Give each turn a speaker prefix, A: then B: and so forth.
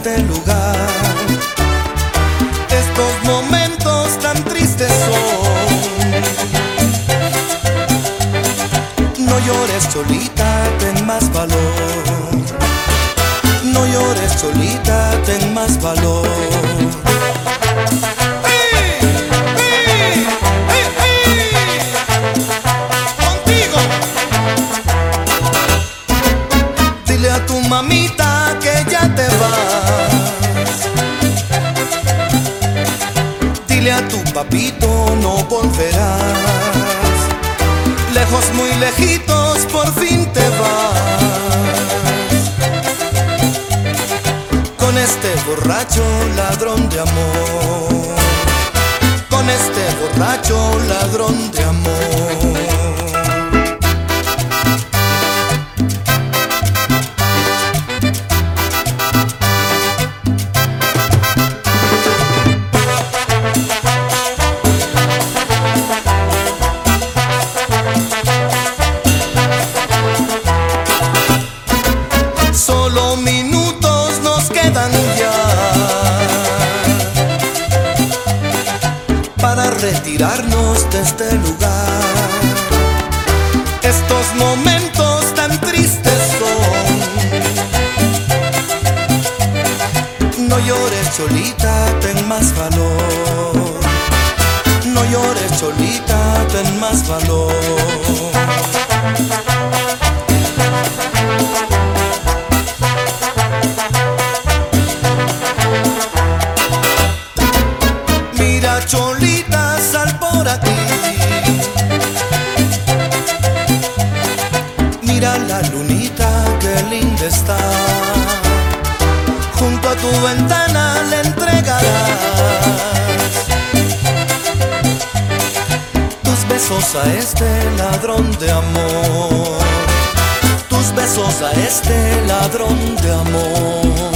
A: este lugar. Estos momentos tan tristes son. No llores, cholita, ten más valor. No llores, cholita, ten más valor. Dile a tu mamita que ya te vas. Dile a tu papito no volverás. Lejos, muy lejitos, por fin te vas. Con este borracho ladrón de amor. Con este borracho ladrón de amor. Solo minutos nos quedan ya para retirarnos de este lugar. Estos momentos tan tristes son. No llores, cholita, ten más valor. No llores, cholita, ten más valor. Mira, cholita, sal por aquí. Mira la lunita, qué linda está. Junto a tu ventana le entregarás tus besos a este ladrón de amor. Tus besos a este ladrón de amor.